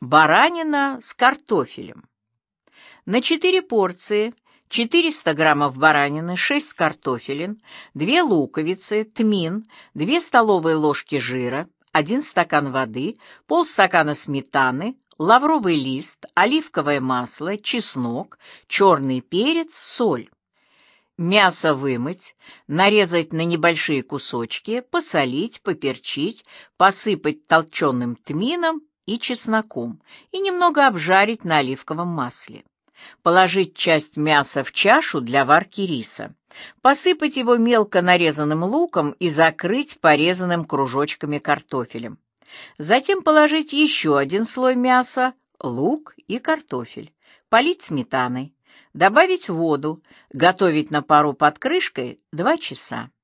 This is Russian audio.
Баранина с картофелем. На 4 порции 400 граммов баранины, 6 картофелин, 2 луковицы, тмин, 2 столовые ложки жира, 1 стакан воды, полстакана сметаны, лавровый лист, оливковое масло, чеснок, черный перец, соль. Мясо вымыть, нарезать на небольшие кусочки, посолить, поперчить, посыпать толченым тмином и чесноком и немного обжарить на оливковом масле. Положить часть мяса в чашу для варки риса. Посыпать его мелко нарезанным луком и закрыть порезанным кружочками картофелем. Затем положить еще 1 слой мяса, лук и картофель. Полить сметаной. Добавить воду. Готовить на пару под крышкой 2 часа.